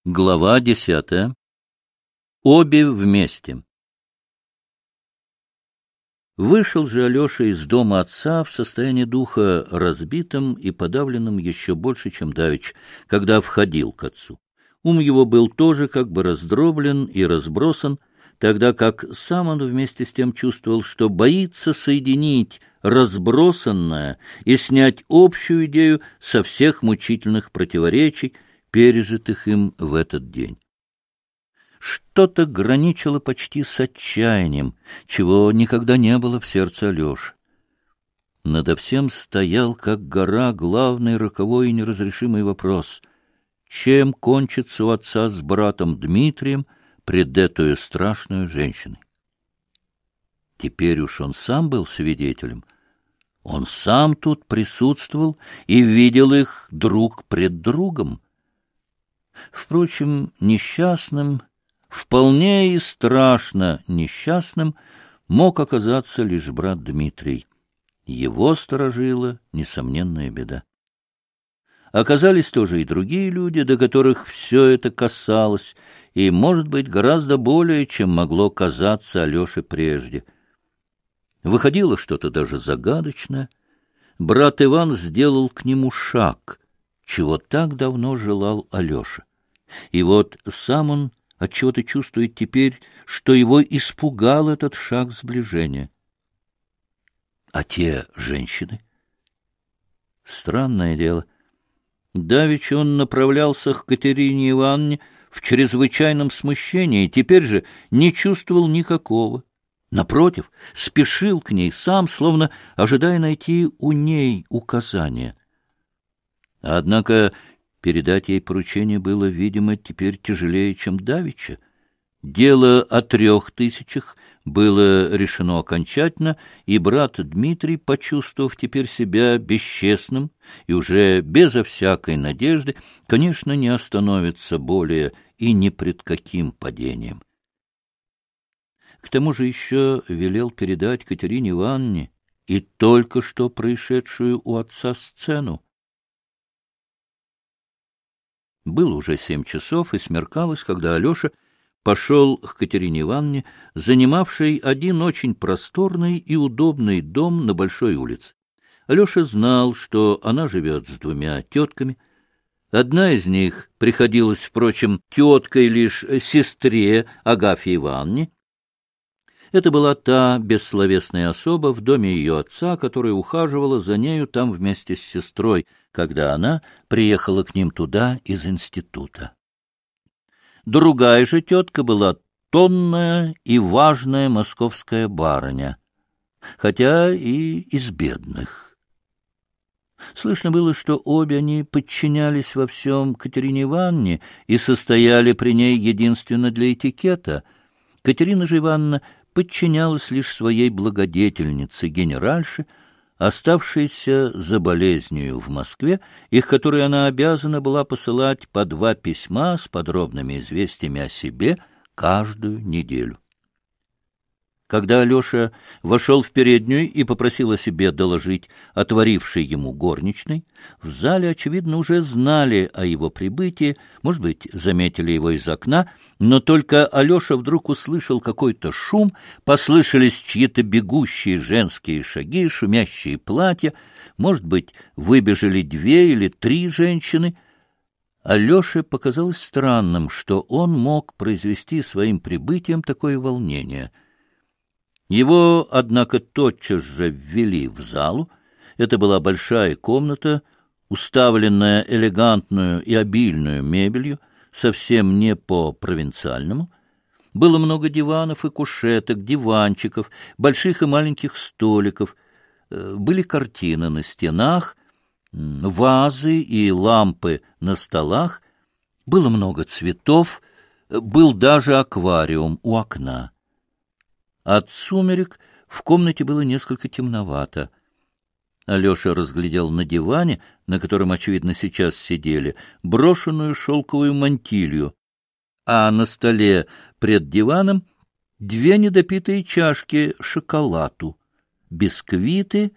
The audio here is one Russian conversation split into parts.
Глава 10. Обе вместе. Вышел же Алеша из дома отца в состоянии духа разбитым и подавленным еще больше, чем давеча, когда входил к отцу. Ум его был тоже как бы раздроблен и разбросан, тогда как сам он вместе с тем чувствовал, что боится соединить разбросанное и снять общую идею со всех мучительных противоречий, пережитых им в этот день. Что-то граничило почти с отчаянием, чего никогда не было в сердце Алеши. Надо всем стоял, как гора, главный, роковой и неразрешимый вопрос: чем кончится у отца с братом Дмитрием пред этою страшную женщиной? Теперь уж он сам был свидетелем. Он сам тут присутствовал и видел их друг пред другом. Впрочем, несчастным, вполне и страшно несчастным, мог оказаться лишь брат Дмитрий. Его сторожила несомненная беда. Оказались тоже и другие люди, до которых все это касалось, и, может быть, гораздо более, чем могло казаться Алёше прежде. Выходило что-то даже загадочное. Брат Иван сделал к нему шаг, чего так давно желал Алёша. И вот сам он отчего-то чувствует теперь, что его испугал этот шаг сближения. А те женщины? Странное дело. Давеча он направлялся к Катерине Ивановне в чрезвычайном смущении, теперь же не чувствовал никакого. Напротив, спешил к ней сам, словно ожидая найти у ней указания. Однако передать ей поручение было, видимо, теперь тяжелее, чем давеча. Дело о 3000 было решено окончательно, и брат Дмитрий, почувствовав теперь себя бесчестным и уже безо всякой надежды, конечно, не остановится более и ни пред каким падением. К тому же еще велел передать Катерине Ивановне и только что происшедшую у отца сцену. Было уже 7 часов, и смеркалось, когда Алеша пошел к Катерине Ивановне, занимавшей один очень просторный и удобный дом на большой улице. Алеша знал, что она живет с 2 тетками. Одна из них приходилась, впрочем, теткой лишь сестре Агафье Ивановне. Это была та бессловесная особа в доме ее отца, которая ухаживала за нею там вместе с сестрой, когда она приехала к ним туда из института. Другая же тетка была тонная и важная московская барыня, хотя и из бедных. Слышно было, что обе они подчинялись во всем Катерине Ивановне и состояли при ней единственно для этикета. Катерина же Ивановна подчинялась лишь своей благодетельнице, генеральше, оставшейся за болезнью в Москве, их которой она обязана была посылать по 2 письма с подробными известиями о себе каждую неделю. Когда Алеша вошел в переднюю и попросил о себе доложить отворившей ему горничной, в зале, очевидно, уже знали о его прибытии, может быть, заметили его из окна, но только Алеша вдруг услышал какой-то шум, послышались чьи-то бегущие женские шаги, шумящие платья, может быть, выбежали 2 или 3 женщины. Алёше показалось странным, что он мог произвести своим прибытием такое волнение. Его, однако, тотчас же ввели в залу. Это была большая комната, уставленная элегантную и обильную мебелью, совсем не по-провинциальному. Было много диванов и кушеток, диванчиков, больших и маленьких столиков. Были картины на стенах, вазы и лампы на столах. Было много цветов, был даже аквариум у окна. От сумерек в комнате было несколько темновато. Алеша разглядел на диване, на котором, очевидно, сейчас сидели, брошенную шелковую мантилью, а на столе пред диваном 2 недопитые чашки шоколаду, бисквиты,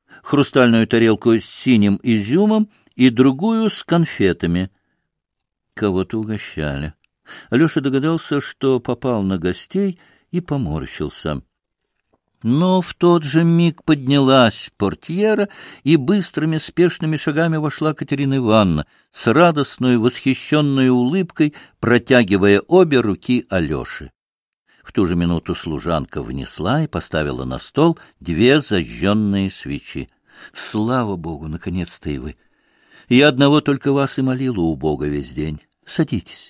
хрустальную тарелку с синим изюмом и другую с конфетами. Кого-то угощали. Алеша догадался, что попал на гостей, и поморщился. Но в тот же миг поднялась портьера, и быстрыми спешными шагами вошла Катерина Ивановна с радостной восхищенной улыбкой, протягивая обе руки Алёше. В ту же минуту служанка внесла и поставила на стол 2 зажженные свечи. Слава Богу, наконец-то и вы! Я одного только вас и молила у Бога весь день. Садитесь.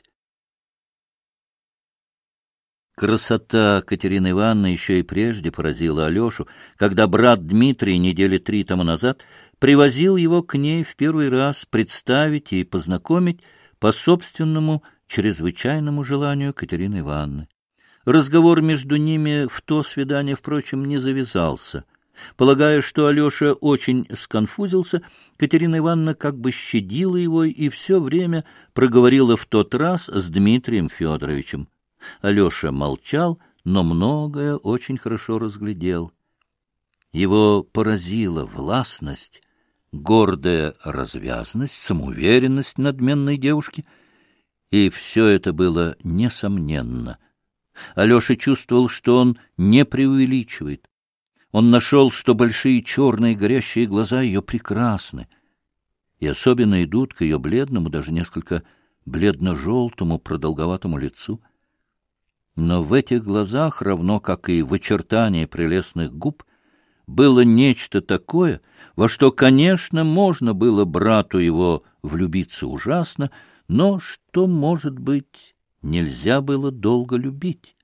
Красота Катерины Ивановны еще и прежде поразила Алешу, когда брат Дмитрий недели 3 тому назад привозил его к ней в первый раз представить и познакомить по собственному чрезвычайному желанию Катерины Ивановны. Разговор между ними в то свидание, впрочем, не завязался. Полагая, что Алеша очень сконфузился, Катерина Ивановна как бы щадила его и все время проговорила в тот раз с Дмитрием Федоровичем. Алеша молчал, но многое очень хорошо разглядел. Его поразила властность, гордая развязность, самоуверенность надменной девушки, и все это было несомненно. Алеша чувствовал, что он не преувеличивает. Он нашел, что большие черные горящие глаза ее прекрасны, и особенно идут к ее бледному, даже несколько бледно-желтому продолговатому лицу. Но в этих глазах, равно как и в очертании прелестных губ, было нечто такое, во что, конечно, можно было брату его влюбиться ужасно, но что, может быть, нельзя было долго любить.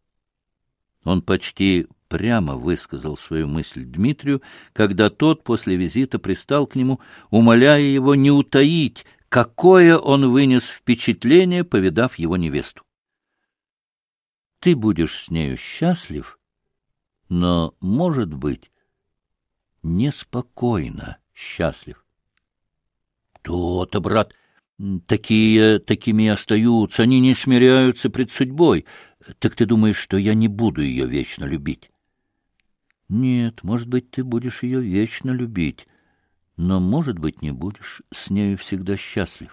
Он почти прямо высказал свою мысль Дмитрию, когда тот после визита пристал к нему, умоляя его не утаить, какое он вынес впечатление, повидав его невесту. Ты будешь с нею счастлив, но, может быть, неспокойно счастлив. То-то, брат, такими и остаются, они не смиряются пред судьбой. Так ты думаешь, что я не буду ее вечно любить? Нет, может быть, ты будешь ее вечно любить, но, может быть, не будешь с нею всегда счастлив.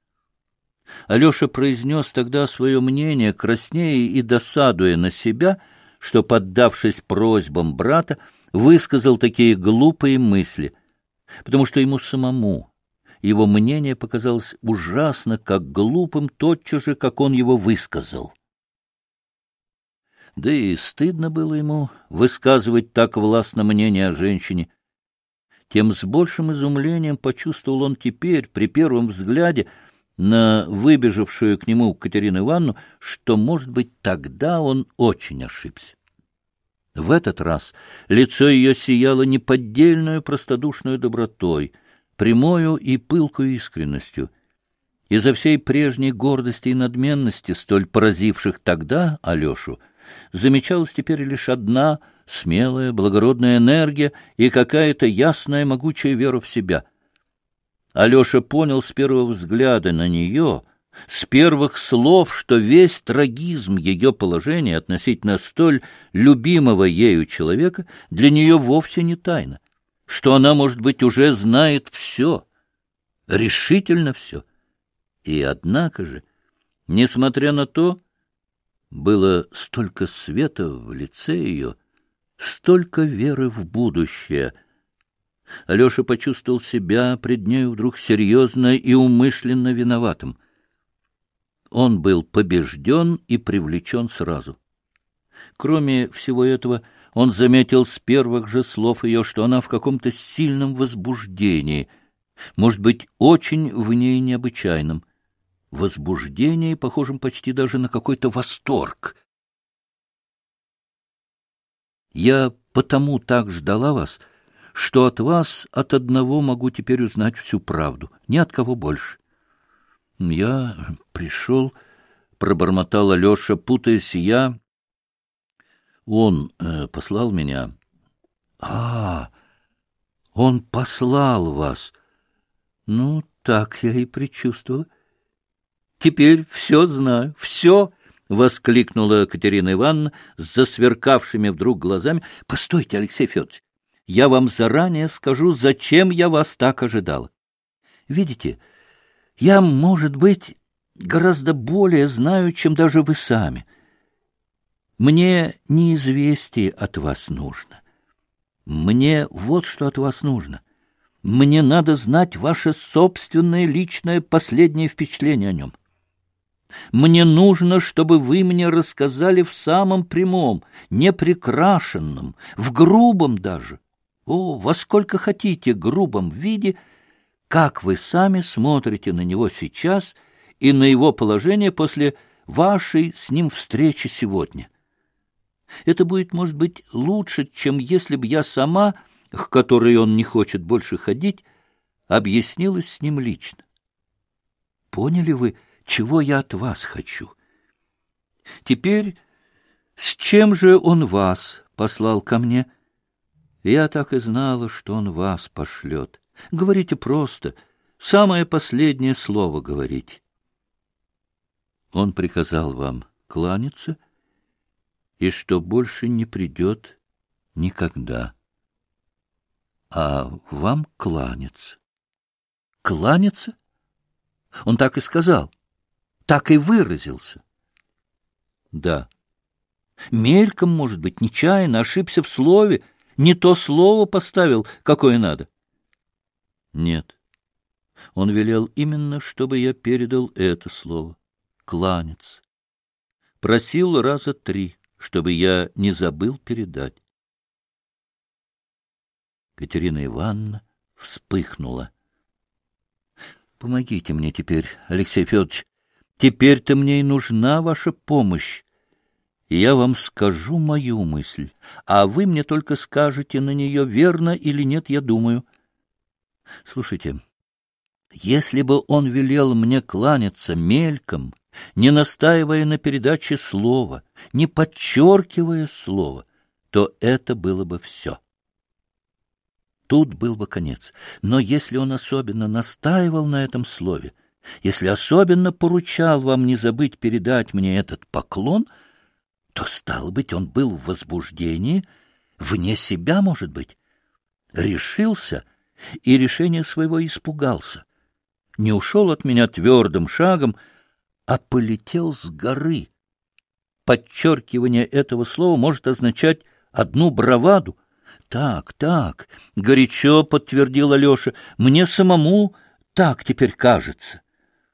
Алеша произнес тогда свое мнение, краснея и досадуя на себя, что, поддавшись просьбам брата, высказал такие глупые мысли, потому что ему самому его мнение показалось ужасно, как глупым, тотчас же, как он его высказал. Да и стыдно было ему высказывать так властно мнение о женщине. Тем с большим изумлением почувствовал он теперь, при первом взгляде, на выбежавшую к нему Катерину Ивановну, что, может быть, тогда он очень ошибся. В этот раз лицо ее сияло неподдельную простодушную добротой, прямою и пылкою искренностью. Из-за всей прежней гордости и надменности, столь поразивших тогда Алешу, замечалась теперь лишь одна смелая, благородная энергия и какая-то ясная, могучая вера в себя. Алеша понял с первого взгляда на нее, с первых слов, что весь трагизм ее положения относительно столь любимого ею человека для нее вовсе не тайна, что она, может быть, уже знает все, решительно все. И однако же, несмотря на то, было столько света в лице ее, столько веры в будущее. Алеша почувствовал себя пред нею вдруг серьезно и умышленно виноватым. Он был побежден и привлечен сразу. Кроме всего этого, он заметил с первых же слов ее, что она в каком-то сильном возбуждении, может быть, очень в ней необычайном, возбуждении, похожем почти даже на какой-то восторг. «Я потому так ждала вас, что от вас от одного могу теперь узнать всю правду, ни от кого больше». «Я пришел», — пробормотал Алеша, путаясь, Он послал меня. Он послал вас. Ну, так я и предчувствовала. Теперь все знаю, все, — воскликнула Катерина Ивановна с засверкавшими вдруг глазами. Постойте, Алексей Федорович, я вам заранее скажу, зачем я вас так ожидала. Видите, я, может быть, гораздо более знаю, чем даже вы сами. Мне не известие от вас нужно. Мне вот что от вас нужно. Мне надо знать ваше собственное личное последнее впечатление о нем. Мне нужно, чтобы вы мне рассказали в самом прямом, неприкрашенном, в грубом даже, во сколько хотите грубом виде, как вы сами смотрите на него сейчас и на его положение после вашей с ним встречи сегодня. Это будет, может быть, лучше, чем если бы я сама, к которой он не хочет больше ходить, объяснилась с ним лично. Поняли вы, чего я от вас хочу? Теперь, с чем же он вас послал ко мне? Я так и знала, что он вас пошлет. Говорите просто, самое последнее слово говорите. Он приказал вам кланяться, и что больше не придет никогда, а вам кланяться. Кланяться? Он так и сказал, так и выразился. Да. Мельком, может быть, нечаянно ошибся в слове, не то слово поставил, какое надо. Нет. Он велел именно, чтобы я передал это слово — кланяться. Просил раза 3, чтобы я не забыл передать. Катерина Ивановна вспыхнула. Помогите мне теперь, Алексей Федорович. Теперь-то мне и нужна ваша помощь. Я вам скажу мою мысль, а вы мне только скажете на нее, верно или нет, я думаю. Слушайте, если бы он велел мне кланяться мельком, не настаивая на передаче слова, не подчеркивая слова, то это было бы все. Тут был бы конец. Но если он особенно настаивал на этом слове, если особенно поручал вам не забыть передать мне этот поклон, то, стало быть, он был в возбуждении, вне себя, может быть, решился и решения своего испугался, не ушел от меня твердым шагом, а полетел с горы. Подчеркивание этого слова может означать одну браваду. Так, горячо подтвердил Алеша, мне самому так теперь кажется.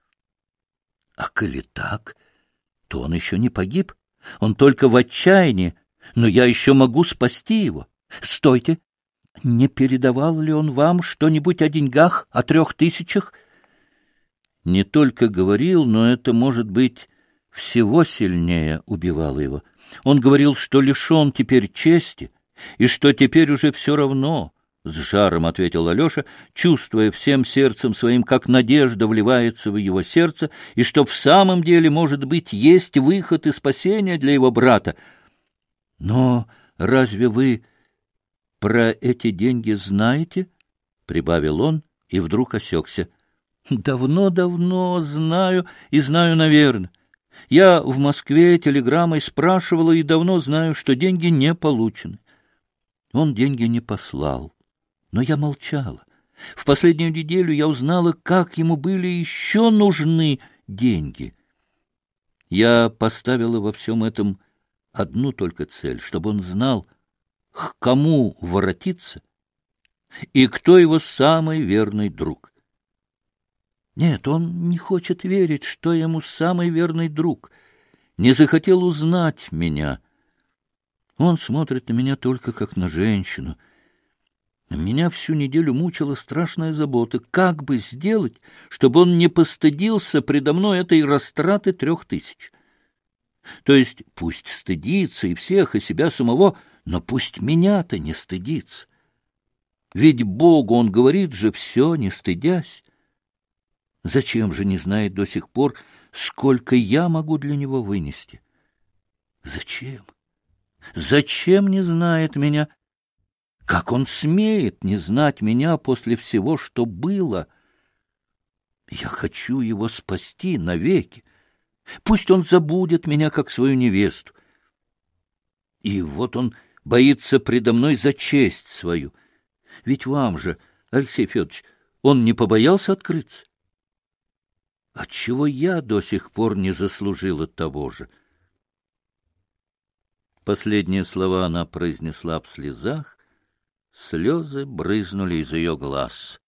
А коли так, то он еще не погиб, он только в отчаянии, но я еще могу спасти его. Стойте, не передавал ли он вам что-нибудь о деньгах, о 3000? Не только говорил, но это, может быть, всего сильнее убивало его. Он говорил, что лишен теперь чести, и что теперь уже все равно, — с жаром ответил Алеша, чувствуя всем сердцем своим, как надежда вливается в его сердце, и что в самом деле, может быть, есть выход и спасение для его брата. Но разве вы про эти деньги знаете? — прибавил он и вдруг осекся. — Давно знаю, и знаю, наверное. Я в Москве телеграммой спрашивала и давно знаю, что деньги не получены. Он деньги не послал, но я молчала. В последнюю неделю я узнала, как ему были еще нужны деньги. Я поставила во всем этом одну только цель, чтобы он знал, к кому воротиться и кто его самый верный друг. Нет, он не хочет верить, что ему самый верный друг, не захотел узнать меня. Он смотрит на меня только как на женщину. Меня всю неделю мучила страшная забота, как бы сделать, чтобы он не постыдился предо мной этой растраты 3000. То есть пусть стыдится и всех, и себя самого, но пусть меня-то не стыдится. Ведь Богу он говорит же все, не стыдясь. Зачем же не знает до сих пор, сколько я могу для него вынести? Зачем? Зачем не знает меня? Как он смеет не знать меня после всего, что было? Я хочу его спасти навеки. Пусть он забудет меня, как свою невесту. И вот он боится предо мной за честь свою. Ведь вам же, Алексей Федорович, он не побоялся открыться? Отчего я до сих пор не заслужила того же? Последние слова она произнесла в слезах, слезы брызнули из ее глаз.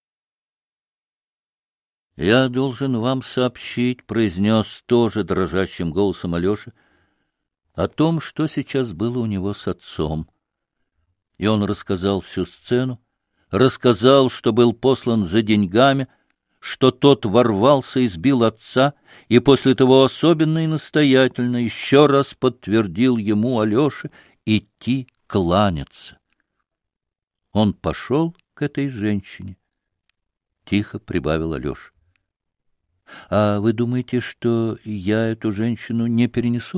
— Я должен вам сообщить, — произнес тоже дрожащим голосом Алеша, — о том, что сейчас было у него с отцом. И он рассказал всю сцену, рассказал, что был послан за деньгами, что тот ворвался и сбил отца, и после того особенно и настоятельно еще раз подтвердил ему, Алёше, идти кланяться. Он пошел к этой женщине. Тихо прибавил Алёша. — А вы думаете, что я эту женщину не перенесу?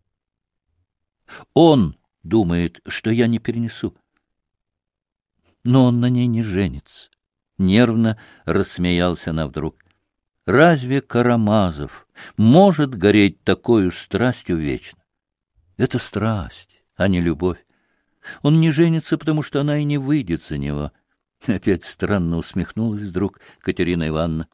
— Он думает, что я не перенесу. Но он на ней не женится. Нервно рассмеялся она вдруг. Разве Карамазов может гореть такою страстью вечно? Это страсть, а не любовь. Он не женится, потому что она и не выйдет за него. Опять странно усмехнулась вдруг Катерина Ивановна.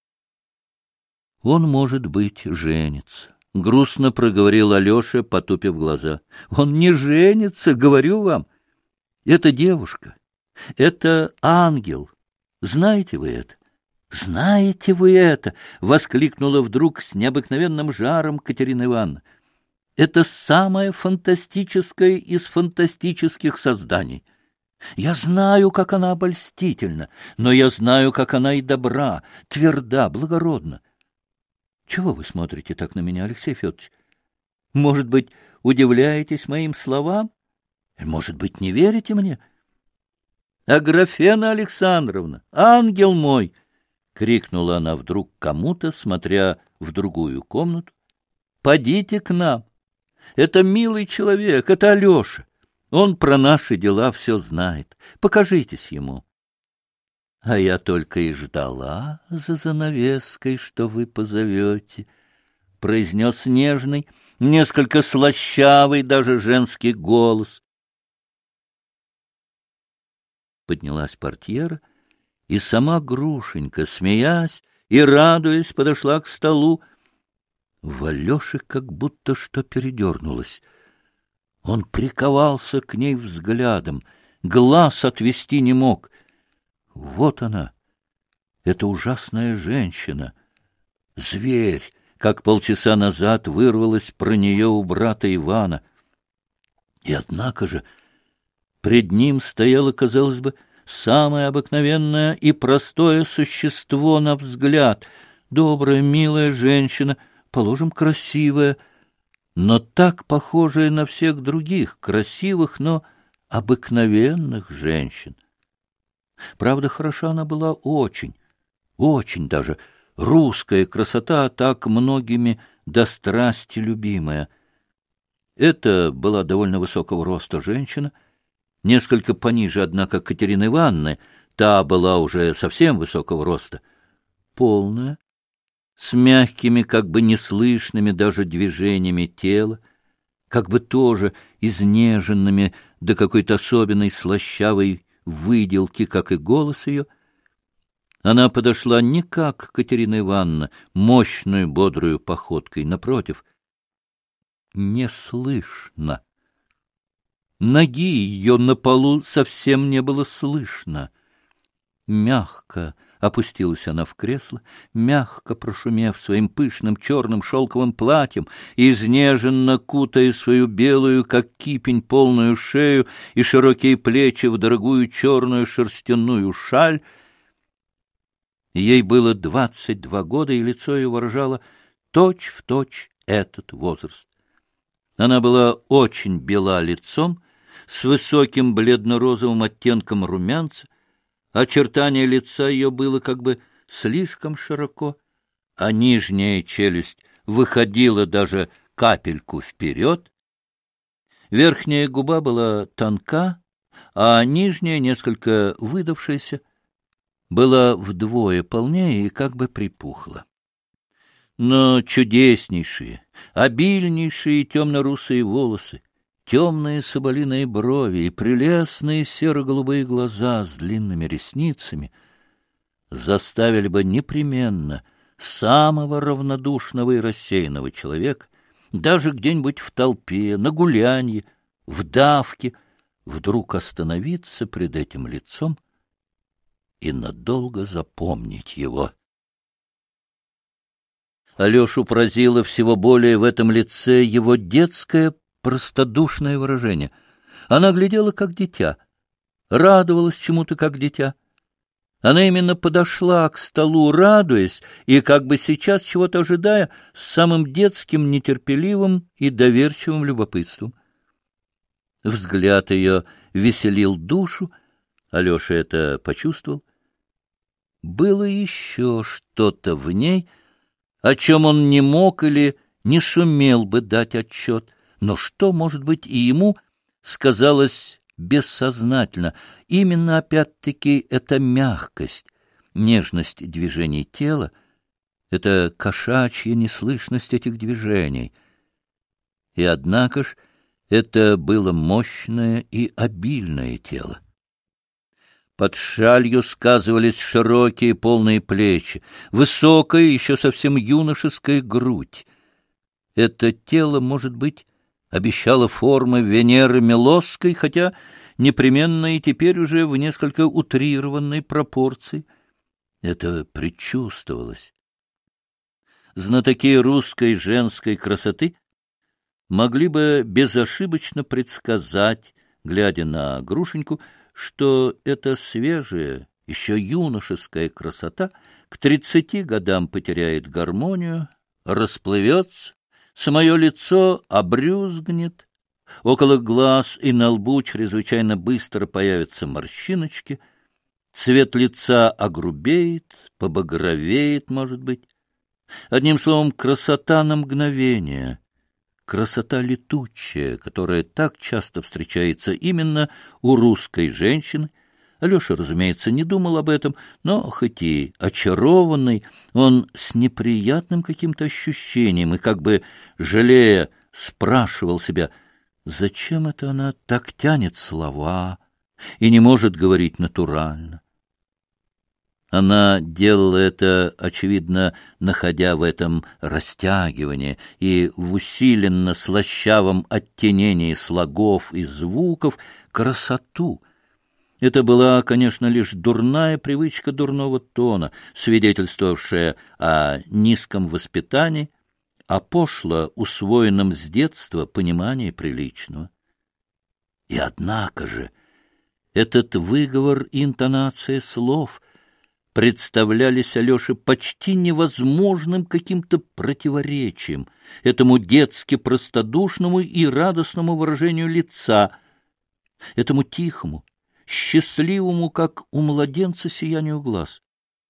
Он, может быть, женится. Грустно проговорил Алеша, потупив глаза. Он не женится, говорю вам. Это девушка, это ангел. Знаете вы это? Знаете вы это? — воскликнула вдруг с необыкновенным жаром Катерина Ивановна. Это самое фантастическое из фантастических созданий. Я знаю, как она обольстительна, но я знаю, как она и добра, тверда, благородна. Чего вы смотрите так на меня, Алексей Федорович? Может быть, удивляетесь моим словам? Может быть, не верите мне? Аграфена Александровна, ангел мой! — крикнула она вдруг кому-то, смотря в другую комнату. — Подите к нам. Это милый человек, это Алеша. Он про наши дела все знает. Покажитесь ему. А я только и ждала за занавеской, что вы позовете, — произнес нежный, несколько слащавый даже женский голос. Поднялась портьера, и сама Грушенька, смеясь и радуясь, подошла к столу. В Алёше как будто что передернулось. Он приковался к ней взглядом, глаз отвести не мог. Вот она, эта ужасная женщина, зверь, как полчаса назад вырвалась про нее у брата Ивана. И однако же пред ним стояло, казалось бы, самое обыкновенное и простое существо на взгляд, добрая, милая женщина, положим, красивая, но так похожая на всех других красивых, но обыкновенных женщин. Правда, хороша она была очень, очень даже. Русская красота, так многими до страсти любимая. Это была довольно высокого роста женщина, несколько пониже, однако, Катерины Ивановны, та была уже совсем высокого роста, полная, с мягкими, как бы неслышными даже движениями тела, как бы тоже изнеженными до какой-то особенной слащавой выделки, как и голос ее. Она подошла не как Катерина Ивановна, мощную бодрую походкой, напротив, неслышно. Ноги ее на полу совсем не было слышно. Мягко опустилась она в кресло, мягко прошумев своим пышным черным шелковым платьем, изнеженно кутая свою белую, как кипень, полную шею и широкие плечи в дорогую черную шерстяную шаль. Ей было 22 года, и лицо ее выражало точь-в-точь этот возраст. Она была очень бела лицом, с высоким бледно-розовым оттенком румянца. Очертание лица ее было как бы слишком широко, а нижняя челюсть выходила даже капельку вперед. Верхняя губа была тонка, а нижняя, несколько выдавшаяся, была вдвое полнее и как бы припухла. Но чудеснейшие, обильнейшие темно-русые волосы, темные соболиные брови и прелестные серо-голубые глаза с длинными ресницами заставили бы непременно самого равнодушного и рассеянного человека, даже где-нибудь в толпе, на гулянье, в давке, вдруг остановиться пред этим лицом и надолго запомнить его. Алешу поразило всего более в этом лице его детское простодушное выражение. Она глядела, как дитя, радовалась чему-то, как дитя. Она именно подошла к столу, радуясь, и как бы сейчас чего-то ожидая, с самым детским, нетерпеливым и доверчивым любопытством. Взгляд ее веселил душу, Алеша это почувствовал. Было еще что-то в ней, о чем он не мог или не сумел бы дать отчет, но что, может быть, и ему сказалось бессознательно. Именно опять-таки эта мягкость, нежность движений тела, эта кошачья неслышность этих движений. И однако ж это было мощное и обильное тело. Под шалью сказывались широкие полные плечи, высокая, еще совсем юношеская грудь. Это тело, может быть, обещало формы Венеры Милосской, хотя непременно и теперь уже в несколько утрированной пропорции. Это предчувствовалось. Знатоки русской женской красоты могли бы безошибочно предсказать, глядя на Грушеньку, что эта свежая, еще юношеская красота к 30 годам потеряет гармонию, расплывется, самое лицо обрюзгнет, около глаз и на лбу чрезвычайно быстро появятся морщиночки, цвет лица огрубеет, побагровеет, может быть. Одним словом, красота на мгновение, красота летучая, которая так часто встречается именно у русской женщины. Алеша, разумеется, не думал об этом, но, хоть и очарованный, он с неприятным каким-то ощущением и, как бы жалея, спрашивал себя, зачем это она так тянет слова и не может говорить натурально. Она делала это, очевидно, находя в этом растягивание и в усиленно слащавом оттенении слогов и звуков красоту. Это была, конечно, лишь дурная привычка дурного тона, свидетельствовавшая о низком воспитании, о пошло усвоенном с детства понимании приличного. И однако же этот выговор и интонация слов представлялись Алёше почти невозможным каким-то противоречием этому детски простодушному и радостному выражению лица, этому тихому, счастливому, как у младенца, сиянию глаз.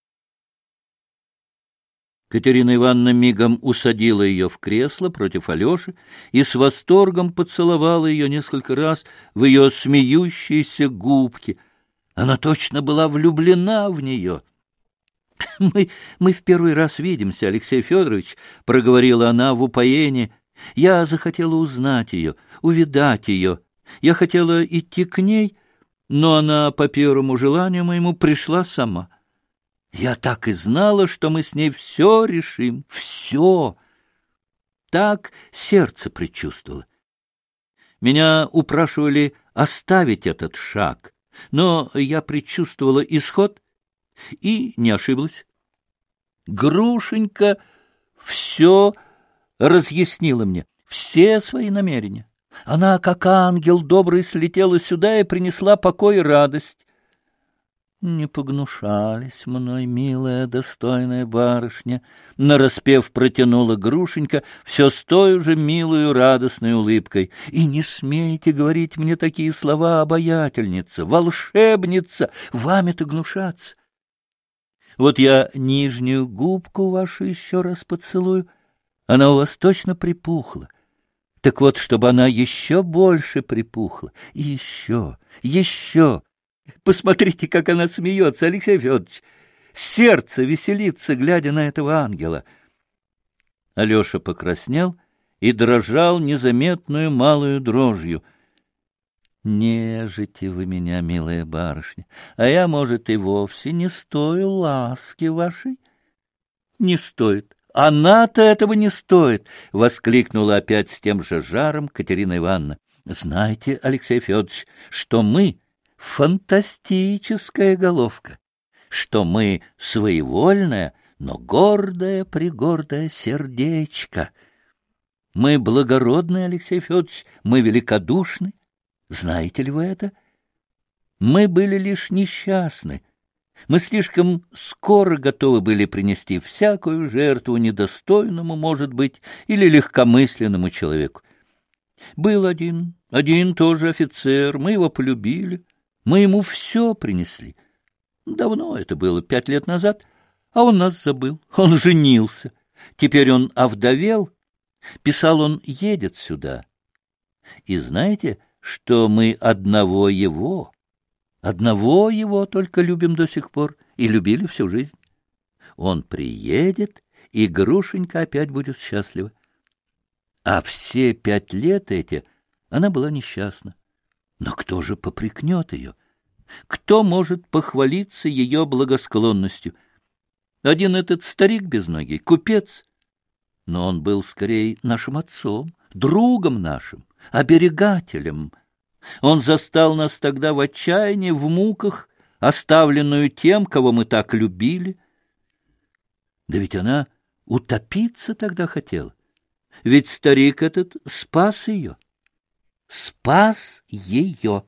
Катерина Ивановна мигом усадила ее в кресло против Алеши и с восторгом поцеловала ее несколько раз в ее смеющиеся губки. Она точно была влюблена в нее. — Мы в первый раз видимся, Алексей Федорович, — проговорила она в упоении. — Я захотела узнать ее, увидать ее. Я хотела идти к ней, но она по первому желанию моему пришла сама. Я так и знала, что мы с ней все решим, все. Так сердце предчувствовало. Меня упрашивали оставить этот шаг, но я предчувствовала исход и не ошиблась. Грушенька все разъяснила мне, все свои намерения. Она, как ангел добрый, слетела сюда и принесла покой и радость. Не погнушались мной, милая, достойная барышня, нараспев протянула Грушенька все с той же милою радостной улыбкой. И не смейте говорить мне такие слова, обаятельница, волшебница, вами-то гнушаться. Вот я нижнюю губку вашу еще раз поцелую, она у вас точно припухла. Так вот, чтобы она еще больше припухла, и еще, еще. Посмотрите, как она смеется, Алексей Федорович. Сердце веселится, глядя на этого ангела. Алеша покраснел и дрожал незаметную малую дрожью. Нежите вы меня, милая барышня, а я, может, и вовсе не стою ласки вашей. Не стоит. Она-то этого не стоит, — воскликнула опять с тем же жаром Катерина Ивановна. Знаете, Алексей Федорович, что мы фантастическая головка, что мы своевольная, но гордое-пригордое сердечко. Мы благородны, Алексей Федорович, мы великодушны. Знаете ли вы это? Мы были лишь несчастны. Мы слишком скоро готовы были принести всякую жертву недостойному, может быть, или легкомысленному человеку. Был один тоже офицер, мы его полюбили, мы ему все принесли. Давно это было, 5 лет назад, а он нас забыл, он женился. Теперь он овдовел, писал он, едет сюда. И знаете, что мы одного его только любим до сих пор и любили всю жизнь. Он приедет, и Грушенька опять будет счастлива. А все 5 лет эти она была несчастна. Но кто же попрекнет ее? Кто может похвалиться ее благосклонностью? Один этот старик безногий, купец. Но он был скорее нашим отцом, другом нашим, оберегателем. Он застал нас тогда в отчаянии, в муках, оставленную тем, кого мы так любили. Да ведь она утопиться тогда хотела. Ведь старик этот спас ее. Спас ее.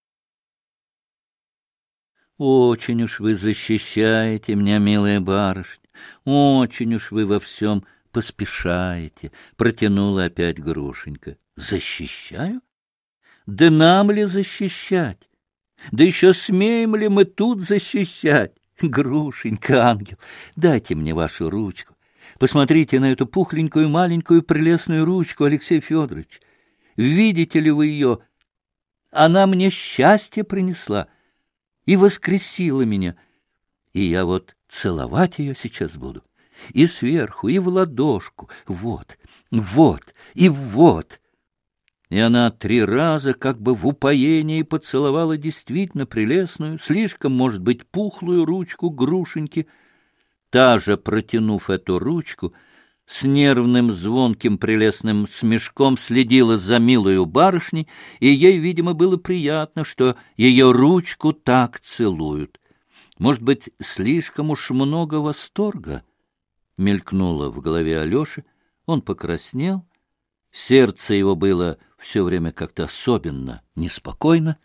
Очень уж вы защищаете меня, милая барышня, очень уж вы во всем поспешаете, протянула опять Грушенька. Защищаю? Да нам ли защищать? Да еще смеем ли мы тут защищать? Грушенька, ангел, дайте мне вашу ручку. Посмотрите на эту пухленькую, маленькую, прелестную ручку, Алексей Федорович. Видите ли вы ее? Она мне счастье принесла и воскресила меня. И я вот целовать ее сейчас буду. И сверху, и в ладошку. Вот, вот и вот. И она 3 раза как бы в упоении поцеловала действительно прелестную, слишком, может быть, пухлую ручку Грушеньки. Та же, протянув эту ручку, с нервным, звонким, прелестным смешком следила за милою барышней, и ей, видимо, было приятно, что ее ручку так целуют. Может быть, слишком уж много восторга? Мелькнуло в голове Алеши, он покраснел, сердце его было все время как-то особенно неспокойно.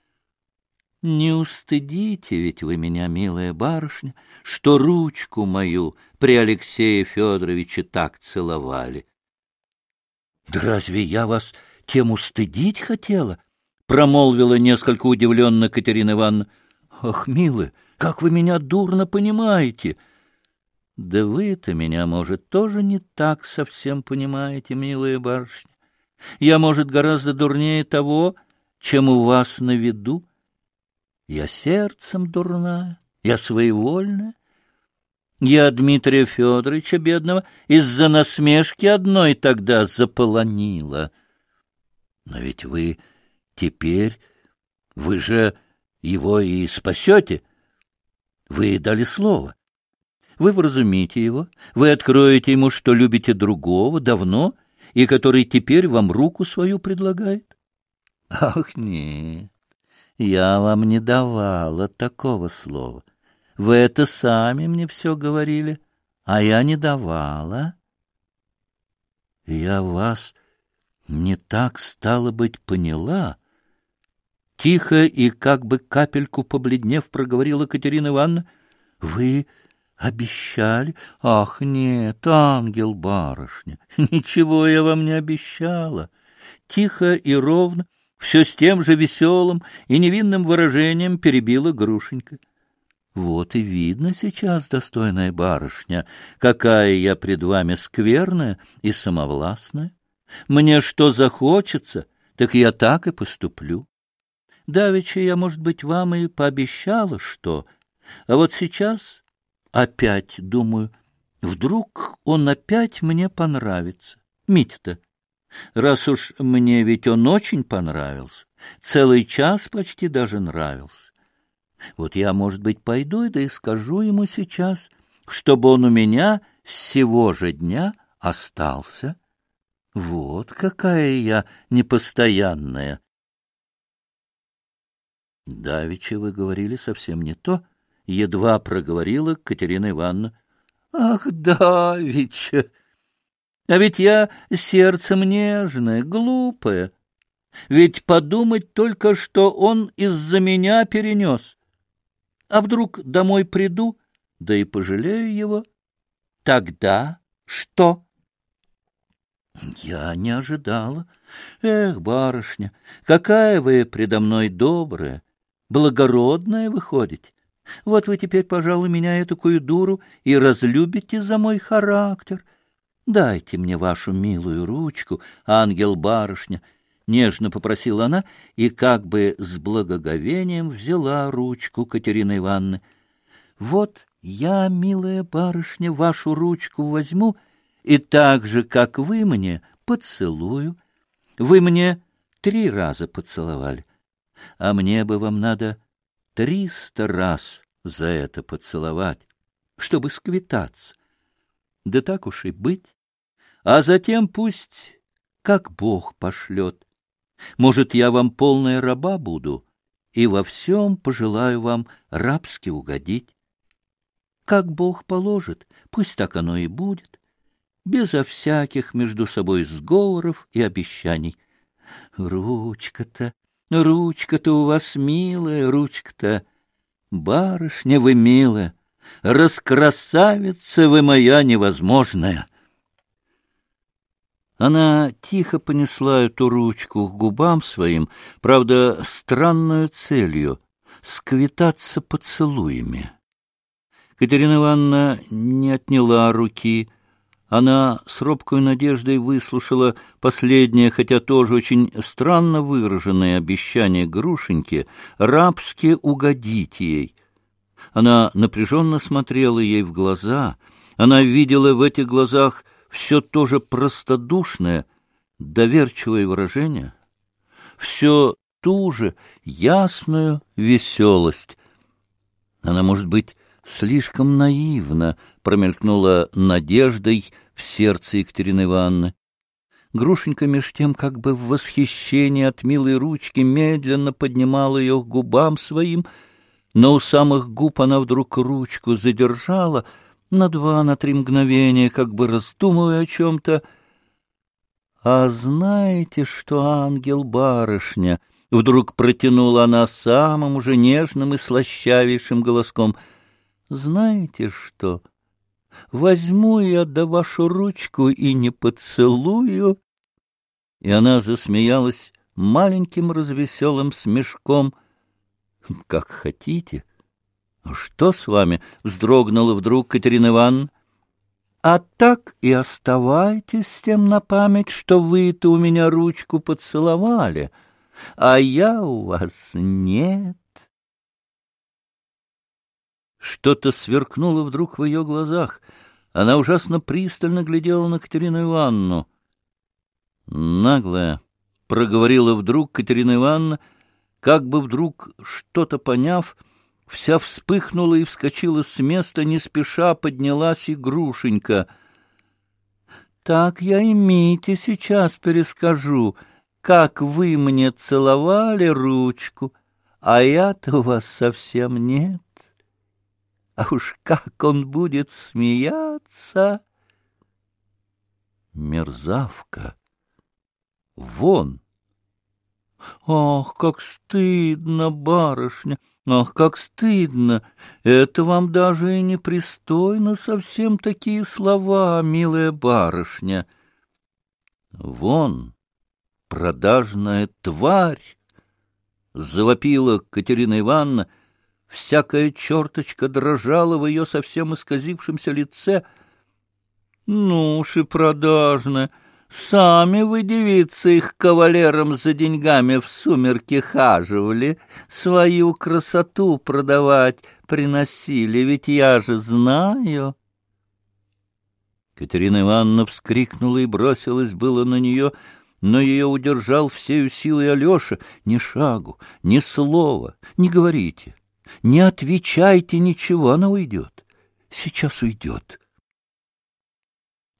Не устыдите ведь вы меня, милая барышня, что ручку мою при Алексее Федоровиче так целовали. — Да разве я вас тем устыдить хотела? — промолвила несколько удивленно Катерина Ивановна. — Ах, милая, как вы меня дурно понимаете! — Да вы-то меня, может, тоже не так совсем понимаете, милая барышня. Я, может, гораздо дурнее того, чем у вас на виду. Я сердцем дурная, я своевольная. Я Дмитрия Федоровича бедного из-за насмешки одной тогда заполонила. Но ведь вы теперь, вы же его и спасете. Вы дали слово. Вы вразумите его, вы откроете ему, что любите другого давно, и который теперь вам руку свою предлагает. Ах, нет. Я вам не давала такого слова. Вы это сами мне все говорили, а я не давала. Я вас не так, стало быть, поняла. Тихо и как бы капельку побледнев проговорила Катерина Ивановна. Вы обещали? Ах, нет, ангел-барышня, ничего я вам не обещала. Тихо и ровно, все с тем же веселым и невинным выражением перебила Грушенька. Вот и видно сейчас, достойная барышня, какая я пред вами скверная и самовластная. Мне что захочется, так я так и поступлю. Давеча я, может быть, вам и пообещала что, а вот сейчас опять думаю, вдруг он опять мне понравится. Митя-то. Раз уж мне ведь он очень понравился, целый час почти даже нравился. Вот я, может быть, пойду да и скажу ему сейчас, чтобы он у меня с сего же дня остался. Вот какая я непостоянная. Давеча вы говорили совсем не то, едва проговорила Катерина Ивановна. Ах, давеча! А ведь я сердцем нежное, глупое. Ведь подумать только, что он из-за меня перенес. А вдруг домой приду, да и пожалею его? Тогда что? Я не ожидала. Эх, барышня, какая вы предо мной добрая, благородная выходите. Вот вы теперь, пожалуй, меня этакую дуру и разлюбите за мой характер. Дайте мне вашу милую ручку, ангел-барышня, — нежно попросила она и как бы с благоговением взяла ручку Катерины Ивановны. Вот я, милая барышня, вашу ручку возьму и так же, как вы мне, поцелую. Вы мне 3 раза поцеловали, а мне бы вам надо 300 раз за это поцеловать, чтобы сквитаться. Да так уж и быть. А затем пусть как Бог пошлет. Может, я вам полная раба буду и во всем пожелаю вам рабски угодить. Как Бог положит, пусть так оно и будет, безо всяких между собой сговоров и обещаний. Ручка-то у вас милая, ручка-то, барышня вы милая, раскрасавица вы моя невозможная. Она тихо понесла эту ручку к губам своим, правда, странную целью — сквитаться поцелуями. Катерина Ивановна не отняла руки. Она с робкой надеждой выслушала последнее, хотя тоже очень странно выраженное обещание Грушеньки рабски угодить ей. Она напряженно смотрела ей в глаза. Она видела в этих глазах все то же простодушное, доверчивое выражение, все ту же ясную веселость. Она, может быть, слишком наивно промелькнула надеждой в сердце Екатерины Ивановны. Грушенька меж тем, как бы в восхищении от милой ручки, медленно поднимала ее к губам своим, но у самых губ она вдруг ручку задержала на 2-3 мгновения, как бы раздумывая о чем-то. — А знаете что, ангел-барышня? — вдруг протянула она самым уже нежным и слащавейшим голоском. — Знаете что? Возьму я да вашу ручку и не поцелую. И она засмеялась маленьким развеселым смешком. — Как хотите. — Что с вами? — вздрогнула вдруг Катерина Ивановна. — А так и оставайтесь с тем на память, что вы-то у меня ручку поцеловали, а я у вас нет. Что-то сверкнуло вдруг в ее глазах. Она ужасно пристально глядела на Катерину Ивановну. — Наглая, — проговорила вдруг Катерина Ивановна, как бы вдруг что-то поняв, вся вспыхнула и вскочила с места, не спеша поднялась и Грушенька. — Так я и Мите сейчас перескажу, как вы мне целовали ручку, а я-то у вас совсем нет. А уж как он будет смеяться! Мерзавка! Вон! Ах, как стыдно, барышня! Ах, как стыдно! Это вам даже и непристойно совсем такие слова, милая барышня. Вон, продажная тварь! Завопила Катерина Ивановна. Всякая черточка дрожала в ее совсем исказившемся лице. — Ну уж и продажная! Сами вы, девицы, их кавалерам за деньгами в сумерки хаживали, свою красоту продавать приносили, ведь я же знаю. Катерина Ивановна вскрикнула и бросилась было на нее, но ее удержал всею силой Алеша. Ни шагу, ни слова, не говорите, не отвечайте ничего, она уйдет, сейчас уйдет.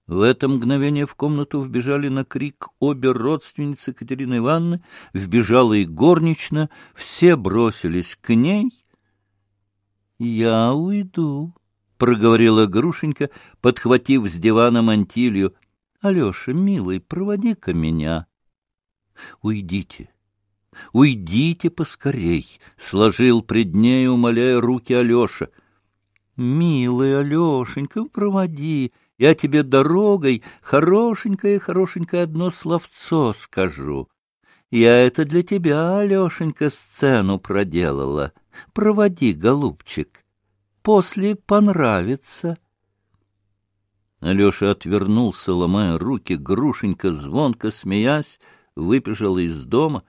В это мгновение в комнату вбежали на крик обе родственницы Катерины Ивановны, вбежала и горничная, все бросились к ней. — Я уйду, — проговорила Грушенька, подхватив с дивана мантилью. — Алеша, милый, проводи-ка меня. — Уйдите, уйдите поскорей, — сложил пред ней, умоляя руки Алеша. — Милый Алешенька, проводи. Я тебе дорогой хорошенькое одно словцо скажу. Я это для тебя, Алешенька, сцену проделала. Проводи, голубчик. После понравится. Алеша отвернулся, ломая руки. Грушенька, звонко смеясь, выбежала из дома.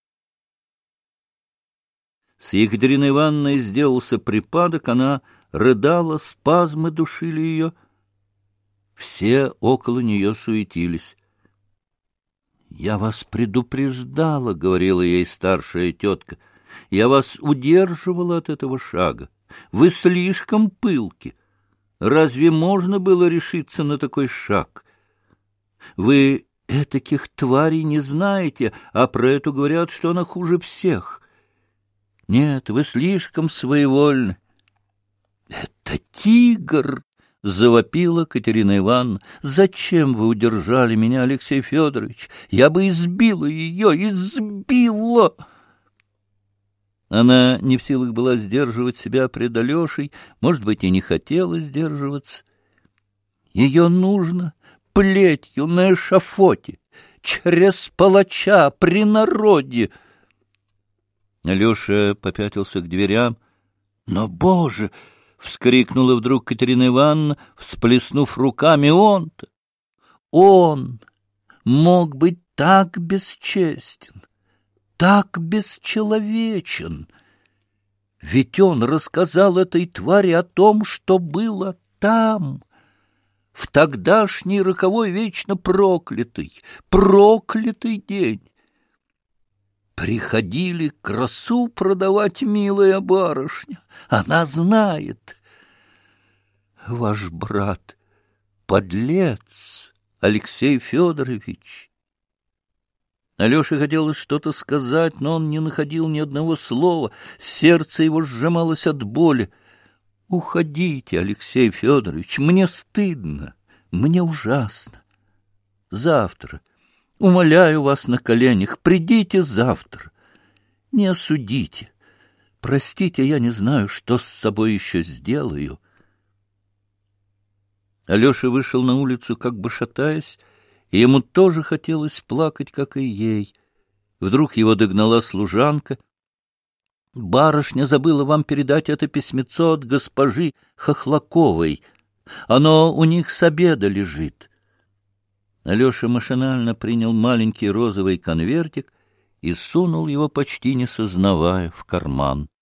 С Екатериной Ивановной сделался припадок, она рыдала, спазмы душили ее. Все около нее суетились. — Я вас предупреждала, — говорила ей старшая тетка. — Я вас удерживала от этого шага. Вы слишком пылки. Разве можно было решиться на такой шаг? Вы этаких тварей не знаете, а про эту говорят, что она хуже всех. Нет, вы слишком своевольны. — Это тигр! — завопила Катерина Ивановна. — Зачем вы удержали меня, Алексей Федорович? Я бы избила ее, избила! Она не в силах была сдерживать себя пред Алешей, может быть, и не хотела сдерживаться. Ее нужно плетью на эшафоте, через палача, при народе. Алеша попятился к дверям. — Но, Боже! — вскрикнула вдруг Катерина Ивановна, всплеснув руками. Он мог быть так бесчестен, так бесчеловечен. Ведь он рассказал этой твари о том, что было там, в тогдашний роковой вечно проклятый день. Приходили красу продавать, милая барышня. Она знает. Ваш брат — подлец, Алексей Федорович. Алёше хотелось что-то сказать, но он не находил ни одного слова. Сердце его сжималось от боли. Уходите, Алексей Федорович, мне стыдно, мне ужасно. Завтра. Умоляю вас на коленях, придите завтра. Не осудите. Простите, я не знаю, что с собой еще сделаю. Алеша вышел на улицу, как бы шатаясь, и ему тоже хотелось плакать, как и ей. Вдруг его догнала служанка. — Барышня забыла вам передать это письмецо от госпожи Хохлаковой. Оно у них с обеда лежит. Алеша машинально принял маленький розовый конвертик и сунул его, почти не сознавая, в карман.